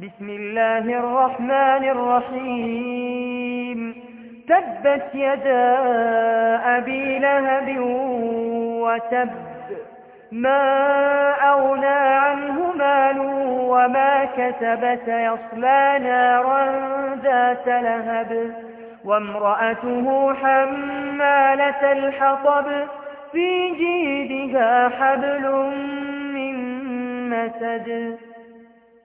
بسم الله الرحمن الرحيم تبت يدا أبي لهب وتب ما أغنى عنه ماله وما كسب سيصلى نارا ذات لهب وامرأته حمالة الحطب في جيدها حبل من مسد